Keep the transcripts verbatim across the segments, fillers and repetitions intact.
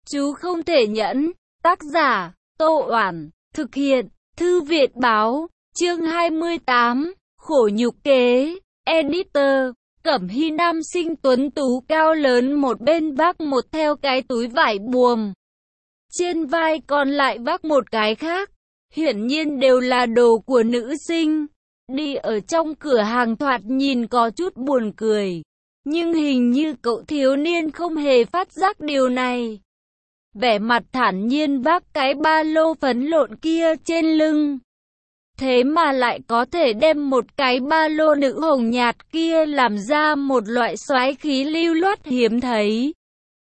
Chú không thể nhẫn. Tác giả, Tô Oản. Thực hiện, Thư viện báo. Chương hai mươi tám. Khổ nhục kế. Editor. Cẩm Hy nam sinh tuấn tú cao lớn, một bên vác một theo cái túi vải buồm. Trên vai còn lại vác một cái khác. Hiển nhiên đều là đồ của nữ sinh. Đi ở trong cửa hàng thoạt nhìn có chút buồn cười. Nhưng hình như cậu thiếu niên không hề phát giác điều này. Vẻ mặt thản nhiên vác cái ba lô phấn lộn kia trên lưng. Thế mà lại có thể đem một cái ba lô nữ hồng nhạt kia làm ra một loại soái khí lưu loát hiếm thấy.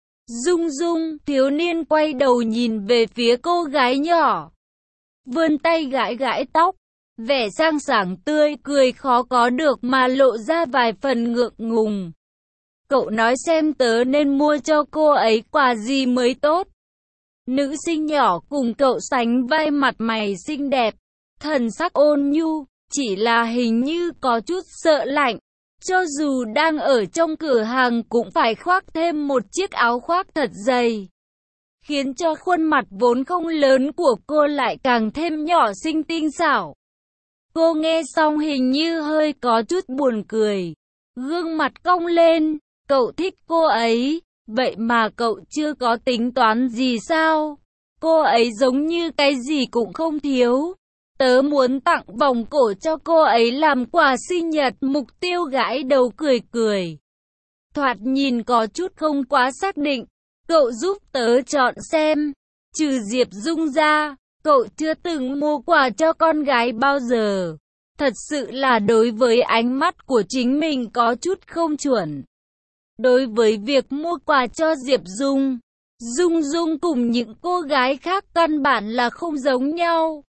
Dung Dung, thiếu niên quay đầu nhìn về phía cô gái nhỏ. Vươn tay gãi gãi tóc. Vẻ sang sảng tươi cười khó có được mà lộ ra vài phần ngượng ngùng. Cậu nói xem tớ nên mua cho cô ấy quà gì mới tốt. Nữ sinh nhỏ cùng cậu sánh vai, mặt mày xinh đẹp, thần sắc ôn nhu, chỉ là hình như có chút sợ lạnh. Cho dù đang ở trong cửa hàng cũng phải khoác thêm một chiếc áo khoác thật dày, khiến cho khuôn mặt vốn không lớn của cô lại càng thêm nhỏ xinh tinh xảo. Cô nghe xong hình như hơi có chút buồn cười, gương mặt cong lên. Cậu thích cô ấy, vậy mà cậu chưa có tính toán gì sao? Cô ấy giống như cái gì cũng không thiếu. Tớ muốn tặng vòng cổ cho cô ấy làm quà sinh nhật. Mục Tiêu gãi đầu cười cười, thoạt nhìn có chút không quá xác định. Cậu giúp tớ chọn xem. Trừ Diệp Dung ra, cậu chưa từng mua quà cho con gái bao giờ. Thật sự là đối với ánh mắt của chính mình có chút không chuẩn. Đối với việc mua quà cho Diệp Dung, Dung Dung cùng những cô gái khác căn bản là không giống nhau.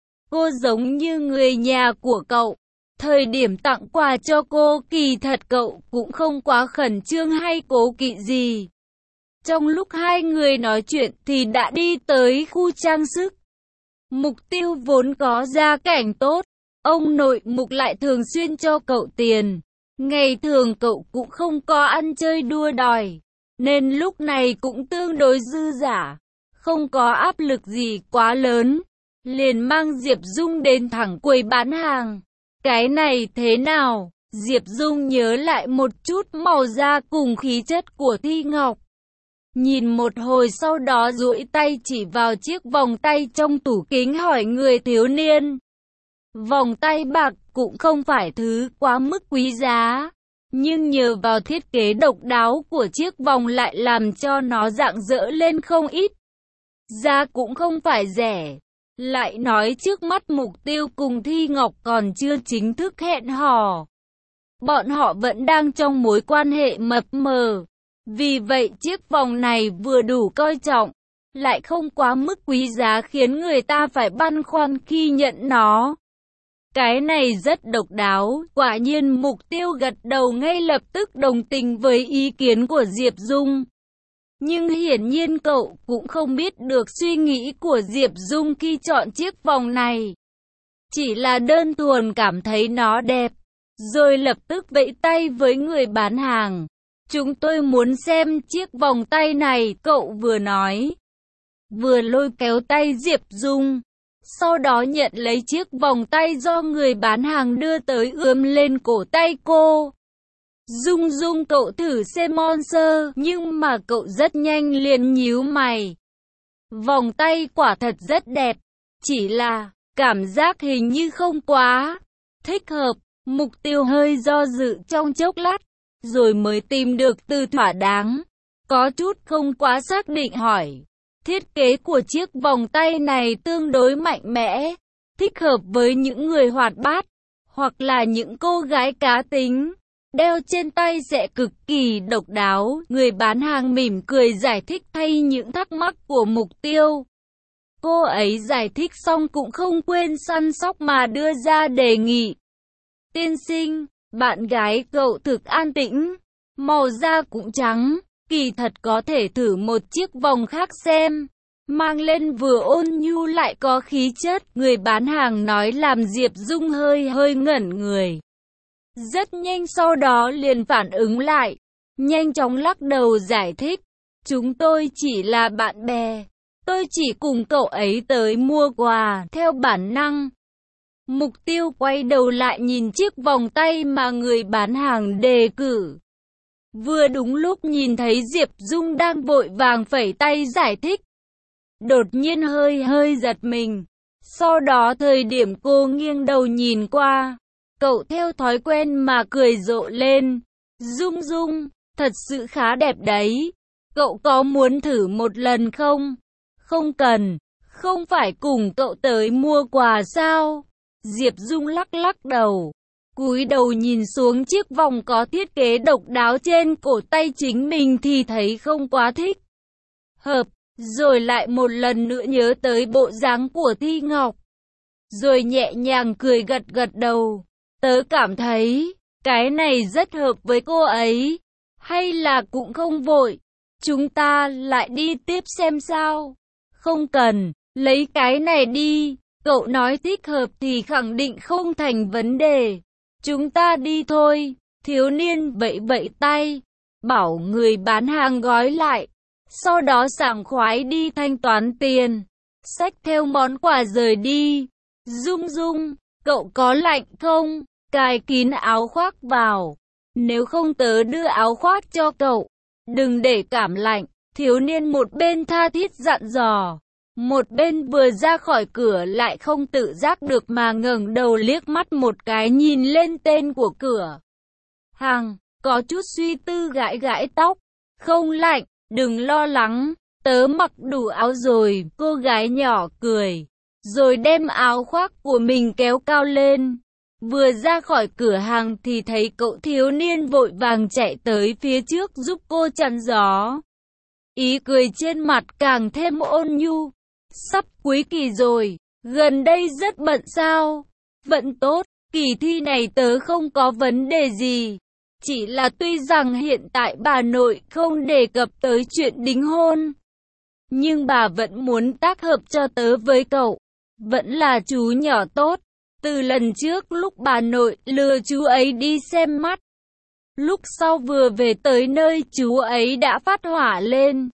Cô giống như người nhà của cậu. Thời điểm tặng quà cho cô, kỳ thật cậu cũng không quá khẩn trương hay cố kỵ gì. Trong lúc hai người nói chuyện thì đã đi tới khu trang sức. Mục Tiêu vốn có gia cảnh tốt, ông nội Mục lại thường xuyên cho cậu tiền. Ngày thường cậu cũng không có ăn chơi đua đòi, nên lúc này cũng tương đối dư dả, không có áp lực gì quá lớn. Liền mang Diệp Dung đến thẳng quầy bán hàng. Cái này thế nào? Diệp Dung nhớ lại một chút màu da cùng khí chất của Thi Ngọc. Nhìn một hồi sau đó duỗi tay chỉ vào chiếc vòng tay trong tủ kính hỏi người thiếu niên. Vòng tay bạc cũng không phải thứ quá mức quý giá, nhưng nhờ vào thiết kế độc đáo của chiếc vòng lại làm cho nó rạng rỡ lên không ít. Giá cũng không phải rẻ. Lại nói trước mắt Mục Tiêu cùng Thi Ngọc còn chưa chính thức hẹn hò. Bọn họ vẫn đang trong mối quan hệ mập mờ. Vì vậy chiếc vòng này vừa đủ coi trọng, lại không quá mức quý giá khiến người ta phải băn khoăn khi nhận nó. Cái này rất độc đáo. Quả nhiên Mục Tiêu gật đầu ngay lập tức đồng tình với ý kiến của Diệp Dung. Nhưng hiển nhiên cậu cũng không biết được suy nghĩ của Diệp Dung khi chọn chiếc vòng này. Chỉ là đơn thuần cảm thấy nó đẹp, rồi lập tức vẫy tay với người bán hàng. Chúng tôi muốn xem chiếc vòng tay này, cậu vừa nói, vừa lôi kéo tay Diệp Dung. Sau đó nhận lấy chiếc vòng tay do người bán hàng đưa tới ướm lên cổ tay cô. Dung Dung, cậu thử xem monster, nhưng mà cậu rất nhanh liền nhíu mày. Vòng tay quả thật rất đẹp, chỉ là cảm giác hình như không quá thích hợp. Mục Tiêu hơi do dự trong chốc lát, rồi mới tìm được từ thỏa đáng. Có chút không quá xác định hỏi. Thiết kế của chiếc vòng tay này tương đối mạnh mẽ, thích hợp với những người hoạt bát, hoặc là những cô gái cá tính. Đeo trên tay sẽ cực kỳ độc đáo. Người bán hàng mỉm cười giải thích thay những thắc mắc của Mục Tiêu. Cô ấy giải thích xong cũng không quên săn sóc mà đưa ra đề nghị. Tiên sinh, bạn gái cậu thực an tĩnh, màu da cũng trắng, kỳ thật có thể thử một chiếc vòng khác xem. Mang lên vừa ôn nhu lại có khí chất. Người bán hàng nói làm Diệp Dung hơi hơi ngẩn người. Rất nhanh sau đó liền phản ứng lại, nhanh chóng lắc đầu giải thích. Chúng tôi chỉ là bạn bè. Tôi chỉ cùng cậu ấy tới mua quà, theo bản năng. Mục Tiêu quay đầu lại nhìn chiếc vòng tay mà người bán hàng đề cử. Vừa đúng lúc nhìn thấy Diệp Dung đang vội vàng phẩy tay giải thích. Đột nhiên hơi hơi giật mình. Sau đó thời điểm cô nghiêng đầu nhìn qua, cậu theo thói quen mà cười rộ lên. Dung Dung, thật sự khá đẹp đấy. Cậu có muốn thử một lần không? Không cần, không phải cùng cậu tới mua quà sao? Diệp Dung lắc lắc đầu, cúi đầu nhìn xuống chiếc vòng có thiết kế độc đáo trên cổ tay chính mình thì thấy không quá thích hợp, rồi lại một lần nữa nhớ tới bộ dáng của Thi Ngọc, rồi nhẹ nhàng cười gật gật đầu. Tớ cảm thấy cái này rất hợp với cô ấy, hay là cũng không vội, chúng ta lại đi tiếp xem sao? Không cần, lấy cái này đi. Cậu nói thích hợp thì khẳng định không thành vấn đề. Chúng ta đi thôi. Thiếu niên vẫy vẫy tay, bảo người bán hàng gói lại. Sau đó sảng khoái đi thanh toán tiền, xách theo món quà rời đi. Dung Dung, cậu có lạnh không? Cài kín áo khoác vào. Nếu không tớ đưa áo khoác cho cậu. Đừng để cảm lạnh. Thiếu niên một bên tha thiết dặn dò, một bên vừa ra khỏi cửa lại không tự giác được mà ngẩng đầu liếc mắt một cái nhìn lên tên của cửa hàng, có chút suy tư gãi gãi tóc. Không lạnh, đừng lo lắng, tớ mặc đủ áo rồi. Cô gái nhỏ cười, rồi đem áo khoác của mình kéo cao lên. Vừa ra khỏi cửa hàng thì thấy cậu thiếu niên vội vàng chạy tới phía trước giúp cô chắn gió. Ý cười trên mặt càng thêm ôn nhu. Sắp cuối kỳ rồi, gần đây rất bận sao? Vẫn tốt, kỳ thi này tớ không có vấn đề gì. Chỉ là tuy rằng hiện tại bà nội không đề cập tới chuyện đính hôn, nhưng bà vẫn muốn tác hợp cho tớ với cậu. Vẫn là chú nhỏ tốt. Từ lần trước lúc bà nội lừa chú ấy đi xem mắt, lúc sau vừa về tới nơi chú ấy đã phát hỏa lên.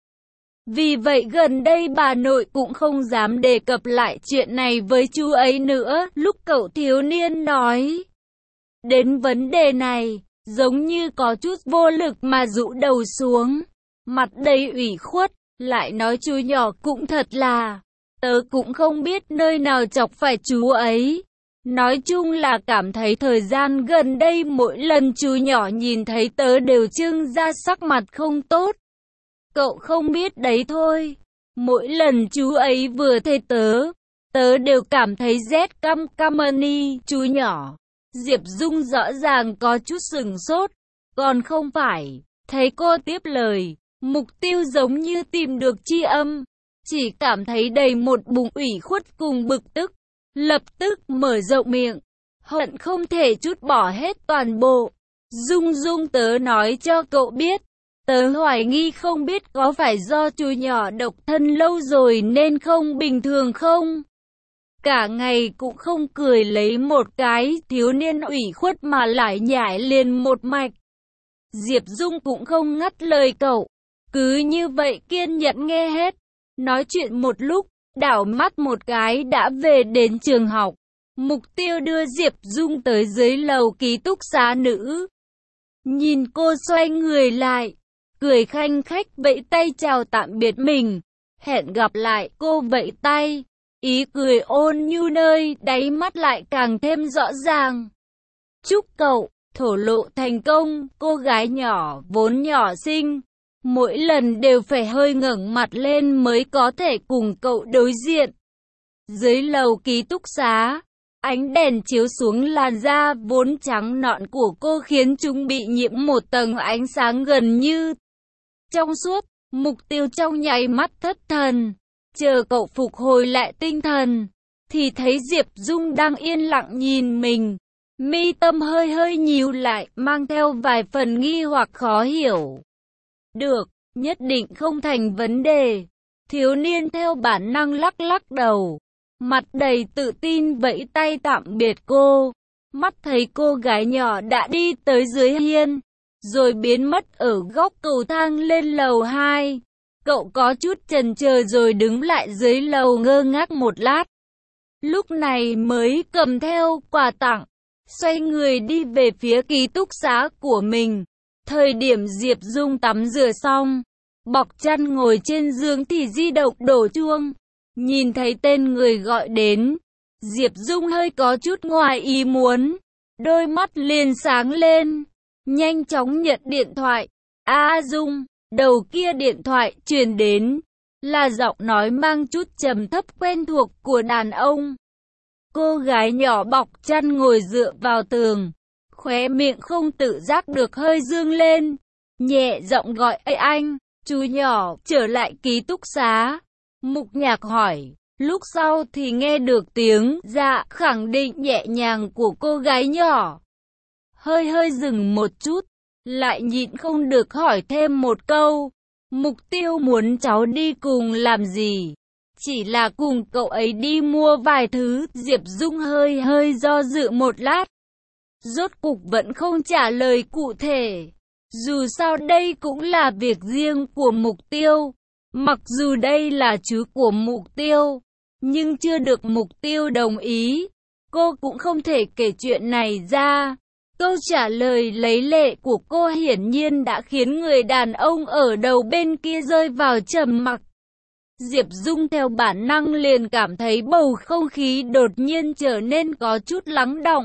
Vì vậy gần đây bà nội cũng không dám đề cập lại chuyện này với chú ấy nữa. Lúc cậu thiếu niên nói đến vấn đề này, giống như có chút vô lực mà rũ đầu xuống, mặt đầy ủy khuất, lại nói chú nhỏ cũng thật là, tớ cũng không biết nơi nào chọc phải chú ấy. Nói chung là cảm thấy thời gian gần đây mỗi lần chú nhỏ nhìn thấy tớ đều trưng ra sắc mặt không tốt. Cậu không biết đấy thôi. Mỗi lần chú ấy vừa thấy tớ, tớ đều cảm thấy rét căm căm ơn chú nhỏ. Diệp Dung rõ ràng có chút sừng sốt. Còn không phải. Thấy cô tiếp lời, Mục Tiêu giống như tìm được chi âm. Chỉ cảm thấy đầy một bụng ủy khuất cùng bực tức. Lập tức mở rộng miệng, hận không thể trút bỏ hết toàn bộ. Dung Dung, tớ nói cho cậu biết, tớ hoài nghi không biết có phải do chú nhỏ độc thân lâu rồi nên không bình thường không? Cả ngày cũng không cười lấy một cái. Thiếu niên ủy khuất mà lại nhảy liền một mạch. Diệp Dung cũng không ngắt lời cậu, cứ như vậy kiên nhẫn nghe hết. Nói chuyện một lúc, đảo mắt một cái đã về đến trường học. Mục Tiêu đưa Diệp Dung tới dưới lầu ký túc xá nữ. Nhìn cô xoay người lại, cười khanh khách vẫy tay chào tạm biệt mình. Hẹn gặp lại. Cô vẫy tay, ý cười ôn nhu nơi đáy mắt lại càng thêm rõ ràng. Chúc cậu thổ lộ thành công. Cô gái nhỏ vốn nhỏ xinh, mỗi lần đều phải hơi ngẩng mặt lên mới có thể cùng cậu đối diện. Dưới lầu ký túc xá, ánh đèn chiếu xuống làn da vốn trắng nõn của cô khiến chúng bị nhiễm một tầng ánh sáng gần như trong suốt. Mục Tiêu trong nháy mắt thất thần, chờ cậu phục hồi lại tinh thần, thì thấy Diệp Dung đang yên lặng nhìn mình. Mi tâm hơi hơi nhíu lại, mang theo vài phần nghi hoặc khó hiểu. Được, nhất định không thành vấn đề. Thiếu niên theo bản năng lắc lắc đầu, mặt đầy tự tin vẫy tay tạm biệt cô. Mắt thấy cô gái nhỏ đã đi tới dưới hiên, rồi biến mất ở góc cầu thang lên lầu hai. Cậu có chút chần chờ rồi đứng lại dưới lầu ngơ ngác một lát. Lúc này mới cầm theo quà tặng, xoay người đi về phía ký túc xá của mình. Thời điểm Diệp Dung tắm rửa xong, bọc chăn ngồi trên giường thì di động đổ chuông. Nhìn thấy tên người gọi đến, Diệp Dung hơi có chút ngoài ý muốn, đôi mắt liền sáng lên, nhanh chóng nhận điện thoại. A Dung, đầu kia điện thoại truyền đến, là giọng nói mang chút trầm thấp quen thuộc của đàn ông. Cô gái nhỏ bọc chăn ngồi dựa vào tường, khóe miệng không tự giác được hơi dương lên, nhẹ giọng gọi: "Ê anh, chú nhỏ trở lại ký túc xá." Mục Nhạc hỏi, lúc sau thì nghe được tiếng dạ khẳng định nhẹ nhàng của cô gái nhỏ. Hơi hơi dừng một chút, lại nhịn không được hỏi thêm một câu, mục tiêu muốn cháu đi cùng làm gì? Chỉ là cùng cậu ấy đi mua vài thứ. Diệp Dung hơi hơi do dự một lát, rốt cục vẫn không trả lời cụ thể. Dù sao đây cũng là việc riêng của mục tiêu. Mặc dù đây là chú của mục tiêu, nhưng chưa được mục tiêu đồng ý, cô cũng không thể kể chuyện này ra. Câu trả lời lấy lệ của cô hiển nhiên đã khiến người đàn ông ở đầu bên kia rơi vào trầm mặc. Diệp Dung theo bản năng liền cảm thấy bầu không khí đột nhiên trở nên có chút lắng đọng.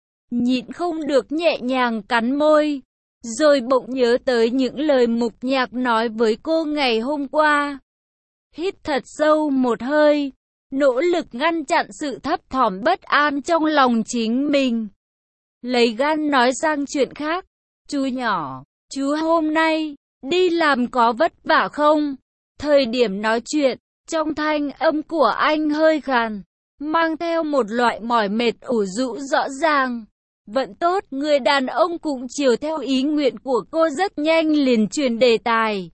Nhịn không được nhẹ nhàng cắn môi, rồi bỗng nhớ tới những lời Mục Nhạc nói với cô ngày hôm qua. Hít thật sâu một hơi, nỗ lực ngăn chặn sự thấp thỏm bất an trong lòng chính mình. Lấy gan nói sang chuyện khác. Chú nhỏ, chú hôm nay đi làm có vất vả không? Thời điểm nói chuyện, trong thanh âm của anh hơi khàn, mang theo một loại mỏi mệt ủ rũ rõ ràng. Vẫn tốt, người đàn ông cũng chiều theo ý nguyện của cô rất nhanh liền chuyển đề tài.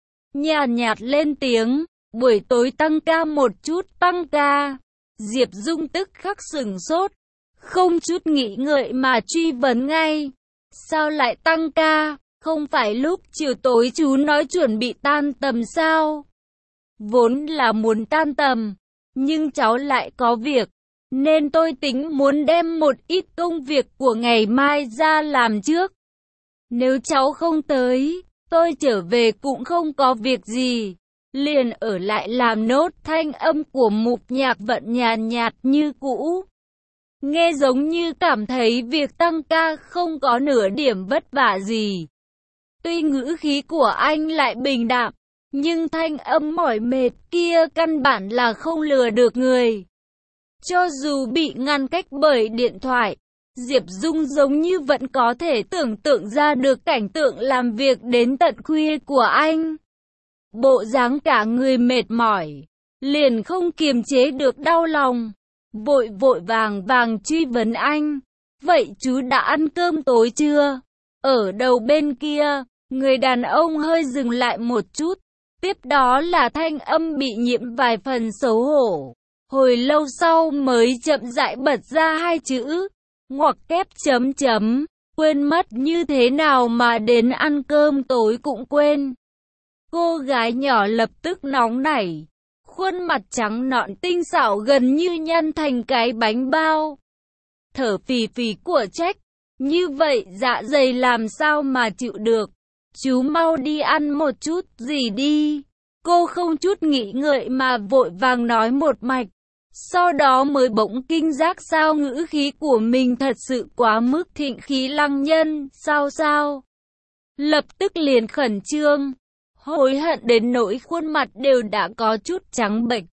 Nhàn nhạt lên tiếng, buổi tối tăng ca một chút. Tăng ca? Diệp Dung tức khắc sửng sốt, không chút nghĩ ngợi mà truy vấn ngay. Sao lại tăng ca? Không phải lúc chiều tối chú nói chuẩn bị tan tầm sao? Vốn là muốn tan tầm, nhưng cháu lại có việc, nên tôi tính muốn đem một ít công việc của ngày mai ra làm trước. Nếu cháu không tới, tôi trở về cũng không có việc gì, liền ở lại làm nốt. Thanh âm của Mục Nhạc vẫn nhàn nhạt như cũ, nghe giống như cảm thấy việc tăng ca không có nửa điểm vất vả gì. Tuy ngữ khí của anh lại bình đạm, nhưng thanh âm mỏi mệt kia căn bản là không lừa được người. Cho dù bị ngăn cách bởi điện thoại, Diệp Dung giống như vẫn có thể tưởng tượng ra được cảnh tượng làm việc đến tận khuya của anh. Bộ dáng cả người mệt mỏi, liền không kiềm chế được đau lòng, vội vội vàng vàng truy vấn anh. Vậy chú đã ăn cơm tối chưa? Ở đầu bên kia, người đàn ông hơi dừng lại một chút, tiếp đó là thanh âm bị nhiễm vài phần xấu hổ. Hồi lâu sau mới chậm rãi bật ra hai chữ, ngoặc kép chấm chấm, quên mất như thế nào mà đến ăn cơm tối cũng quên. Cô gái nhỏ lập tức nóng nảy, khuôn mặt trắng nõn tinh xảo gần như nhăn thành cái bánh bao. Thở phì phì của trách, như vậy dạ dày làm sao mà chịu được. Chú mau đi ăn một chút gì đi. Cô không chút nghĩ ngợi mà vội vàng nói một mạch. Sau đó mới bỗng kinh giác sao ngữ khí của mình thật sự quá mức thịnh khí lăng nhân. Sao sao? Lập tức liền khẩn trương, hối hận đến nỗi khuôn mặt đều đã có chút trắng bệch.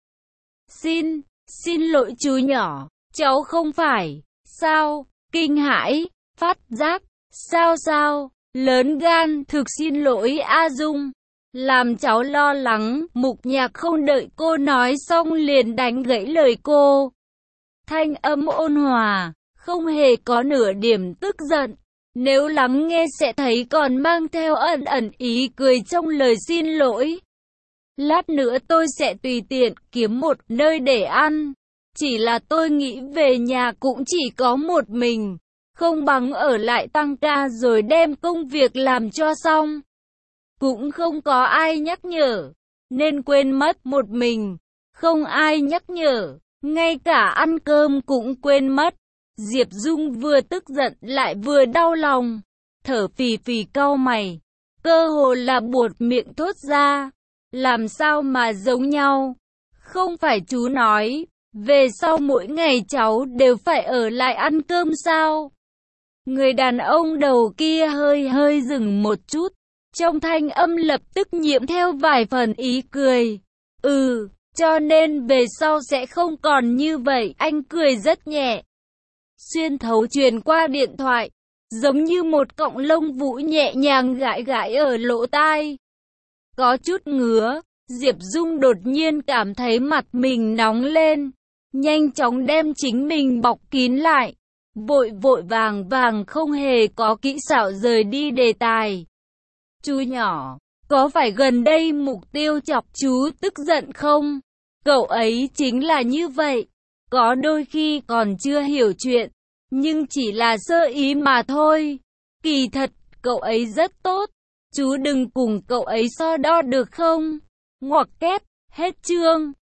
Xin, xin lỗi chú nhỏ, cháu không phải. Sao? Kinh hãi, phát giác. Sao sao? Lớn gan, thực xin lỗi A Dung. Làm cháu lo lắng. Mục Nhạc không đợi cô nói xong liền đánh gãy lời cô. Thanh âm ôn hòa, không hề có nửa điểm tức giận. Nếu lắng nghe sẽ thấy còn mang theo ẩn ẩn ý cười trong lời xin lỗi. Lát nữa tôi sẽ tùy tiện kiếm một nơi để ăn. Chỉ là tôi nghĩ về nhà cũng chỉ có một mình, không bằng ở lại tăng ca rồi đem công việc làm cho xong. Cũng không có ai nhắc nhở, nên quên mất một mình. Không ai nhắc nhở, ngay cả ăn cơm cũng quên mất. Diệp Dung vừa tức giận lại vừa đau lòng, thở phì phì cau mày, cơ hồ là buột miệng thốt ra. Làm sao mà giống nhau? Không phải chú nói, về sau mỗi ngày cháu đều phải ở lại ăn cơm sao? Người đàn ông đầu kia hơi hơi dừng một chút, trong thanh âm lập tức nhiễm theo vài phần ý cười. Ừ, cho nên về sau sẽ không còn như vậy. Anh cười rất nhẹ, xuyên thấu truyền qua điện thoại, giống như một cọng lông vũ nhẹ nhàng gãi gãi ở lỗ tai. Có chút ngứa, Diệp Dung đột nhiên cảm thấy mặt mình nóng lên, nhanh chóng đem chính mình bọc kín lại, vội vội vàng vàng không hề có kỹ xảo rời đi đề tài. Chú nhỏ, có phải gần đây mục tiêu chọc chú tức giận không? Cậu ấy chính là như vậy, có đôi khi còn chưa hiểu chuyện, nhưng chỉ là sơ ý mà thôi. Kỳ thật, cậu ấy rất tốt, chú đừng cùng cậu ấy so đo được không? Ngoặc kép, hết chương.